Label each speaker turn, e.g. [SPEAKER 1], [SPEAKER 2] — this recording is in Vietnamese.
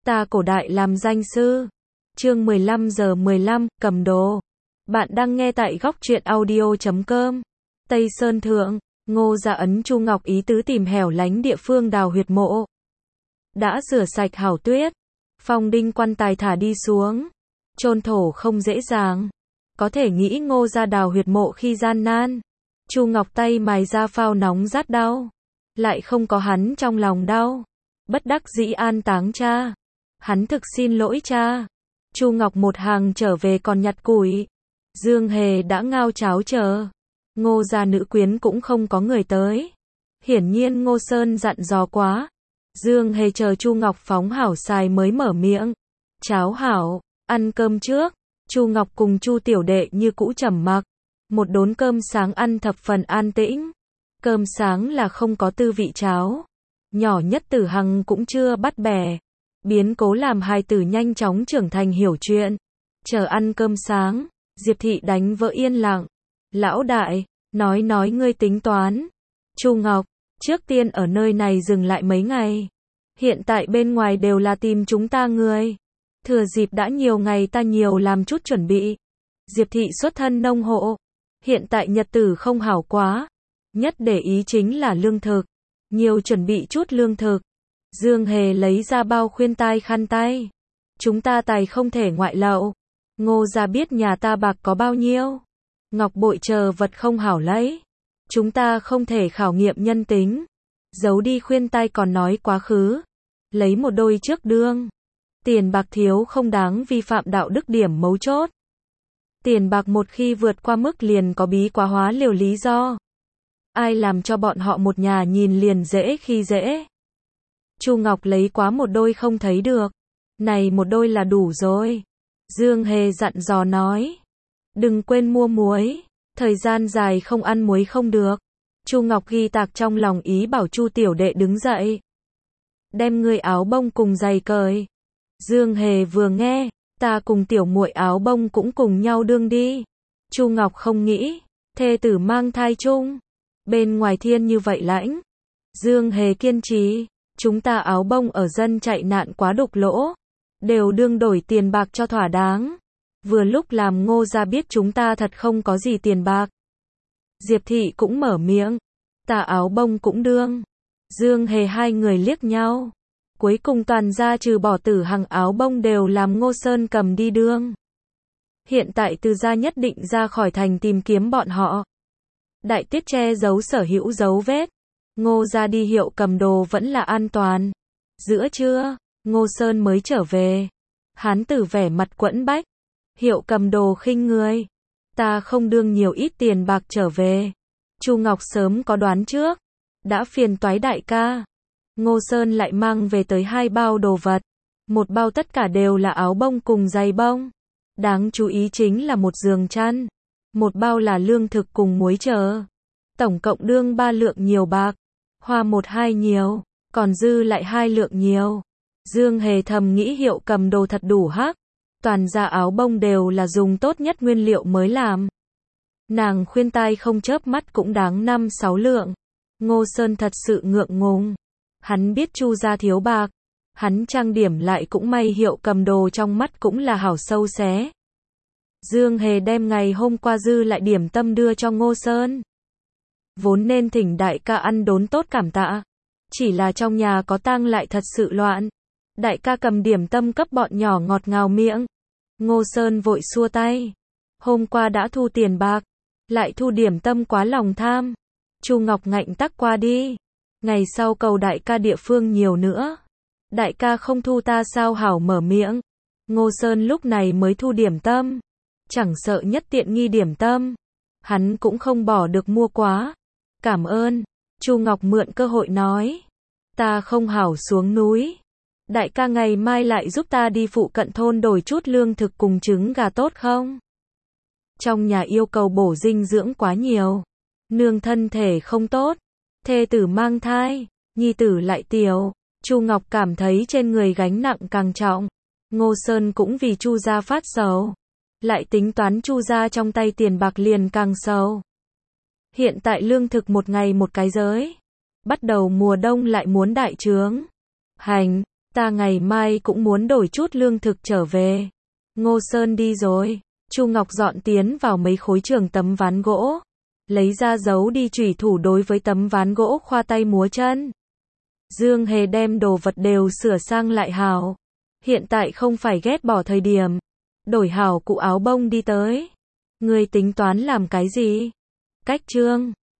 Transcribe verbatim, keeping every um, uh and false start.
[SPEAKER 1] Ta cổ đại làm danh sư. Chương mười lăm giờ mười lăm, cầm đồ. Bạn đang nghe tại góc truyện audio chấm com. Tây Sơn Thượng, Ngô Gia ấn Chu Ngọc ý tứ tìm hẻo lánh địa phương đào huyệt mộ. Đã rửa sạch hảo tuyết, phong đinh quan tài thả đi xuống. Chôn thổ không dễ dàng. Có thể nghĩ Ngô Gia đào huyệt mộ khi gian nan. Chu Ngọc tay mài ra phao nóng rát đau. Lại không có hắn trong lòng đau. Bất đắc dĩ an táng cha. Hắn thực xin lỗi cha. Chu Ngọc một hàng trở về còn nhặt củi. Dương Hề đã ngao cháo chờ. Ngô Gia nữ quyến cũng không có người tới. Hiển nhiên Ngô Sơn dặn dò quá. Dương Hề chờ Chu Ngọc phóng hảo xài mới mở miệng. Cháo hảo, ăn cơm trước. Chu Ngọc cùng Chu tiểu đệ như cũ trầm mặc. Một đốn cơm sáng ăn thập phần an tĩnh. Cơm sáng là không có tư vị cháo. Nhỏ nhất Tử Hằng cũng chưa bắt bẻ. Biến cố làm hài tử nhanh chóng trưởng thành hiểu chuyện. Chờ ăn cơm sáng, Diệp Thị đánh vỡ yên lặng. Lão đại, nói nói ngươi tính toán. Chu Ngọc, trước tiên ở nơi này dừng lại mấy ngày. Hiện tại bên ngoài đều là tìm chúng ta người. Thừa dịp đã nhiều ngày ta nhiều làm chút chuẩn bị. Diệp Thị xuất thân nông hộ. Hiện tại nhật tử không hảo quá. Nhất để ý chính là lương thực. Nhiều chuẩn bị chút lương thực. Dương Hề lấy ra bao khuyên tai khăn tay. Chúng ta tài không thể ngoại lậu. Ngô Gia biết nhà ta bạc có bao nhiêu. Ngọc bội chờ vật không hảo lấy. Chúng ta không thể khảo nghiệm nhân tính. Giấu đi khuyên tai còn nói quá khứ. Lấy một đôi trước đương. Tiền bạc thiếu không đáng vi phạm đạo đức điểm mấu chốt. Tiền bạc một khi vượt qua mức liền có bí quá hóa liều lý do. Ai làm cho bọn họ một nhà nhìn liền dễ khi dễ. Chu Ngọc lấy quá một đôi không thấy được. Này một đôi là đủ rồi. Dương Hề dặn dò nói. Đừng quên mua muối. Thời gian dài không ăn muối không được. Chu Ngọc ghi tạc trong lòng ý bảo Chu tiểu đệ đứng dậy. Đem người áo bông cùng giày cởi. Dương Hề vừa nghe. Ta cùng tiểu muội áo bông cũng cùng nhau đương đi. Chu Ngọc không nghĩ. Thê tử mang thai chung. Bên ngoài thiên như vậy lãnh. Dương Hề kiên trì. Chúng ta áo bông ở dân chạy nạn quá đục lỗ. Đều đương đổi tiền bạc cho thỏa đáng. Vừa lúc làm Ngô Gia biết chúng ta thật không có gì tiền bạc. Diệp Thị cũng mở miệng. Ta áo bông cũng đương. Dương Hề hai người liếc nhau. Cuối cùng toàn gia trừ bỏ Tử Hằng áo bông đều làm Ngô Sơn cầm đi đương. Hiện tại Từ gia nhất định ra khỏi thành tìm kiếm bọn họ. Đại tiết che giấu sở hữu dấu vết. Ngô Gia đi hiệu cầm đồ vẫn là an toàn. Giữa trưa, Ngô Sơn mới trở về. Hán tử vẻ mặt quẫn bách. Hiệu cầm đồ khinh người. Ta không đương nhiều ít tiền bạc trở về. Chu Ngọc sớm có đoán trước. Đã phiền toái đại ca. Ngô Sơn lại mang về tới hai bao đồ vật. Một bao tất cả đều là áo bông cùng giày bông. Đáng chú ý chính là một giường chăn. Một bao là lương thực cùng muối chờ. Tổng cộng đương ba lượng nhiều bạc. Hoa một hai nhiều, còn dư lại hai lượng nhiều. Dương Hề thầm nghĩ hiệu cầm đồ thật đủ hắc. Toàn gia áo bông đều là dùng tốt nhất nguyên liệu mới làm. Nàng khuyên tai không chớp mắt cũng đáng năm sáu lượng. Ngô Sơn thật sự ngượng ngùng. Hắn biết Chu gia thiếu bạc. Hắn trang điểm lại cũng may hiệu cầm đồ trong mắt cũng là hảo sâu xé. Dương Hề đem ngày hôm qua dư lại điểm tâm đưa cho Ngô Sơn. Vốn nên thỉnh đại ca ăn đốn tốt cảm tạ. Chỉ là trong nhà có tang lại thật sự loạn. Đại ca cầm điểm tâm cấp bọn nhỏ ngọt ngào miệng. Ngô Sơn vội xua tay. Hôm qua đã thu tiền bạc. Lại thu điểm tâm quá lòng tham. Chu Ngọc ngạnh tắc qua đi. Ngày sau cầu đại ca địa phương nhiều nữa. Đại ca không thu ta sao hảo mở miệng. Ngô Sơn lúc này mới thu điểm tâm. Chẳng sợ nhất tiện nghi điểm tâm. Hắn cũng không bỏ được mua quá. Cảm ơn. Chu Ngọc mượn cơ hội nói. Ta không hảo xuống núi. Đại ca ngày mai lại giúp ta đi phụ cận thôn đổi chút lương thực cùng trứng gà tốt không? Trong nhà yêu cầu bổ dinh dưỡng quá nhiều. Nương thân thể không tốt. Thê tử mang thai. Nhi tử lại tiểu. Chu Ngọc cảm thấy trên người gánh nặng càng trọng. Ngô Sơn cũng vì Chu gia phát sầu. Lại tính toán Chu gia trong tay tiền bạc liền càng sầu. Hiện tại lương thực một ngày một cái giới. Bắt đầu mùa đông lại muốn đại trướng. Hành, ta ngày mai cũng muốn đổi chút lương thực trở về. Ngô Sơn đi rồi. Chu Ngọc dọn tiến vào mấy khối trường tấm ván gỗ. Lấy ra giấu đi chủy thủ đối với tấm ván gỗ khoa tay múa chân. Dương Hề đem đồ vật đều sửa sang lại hảo. Hiện tại không phải ghét bỏ thời điểm. Đổi hảo cụ áo bông đi tới. Ngươi tính toán làm cái gì? Cách trương.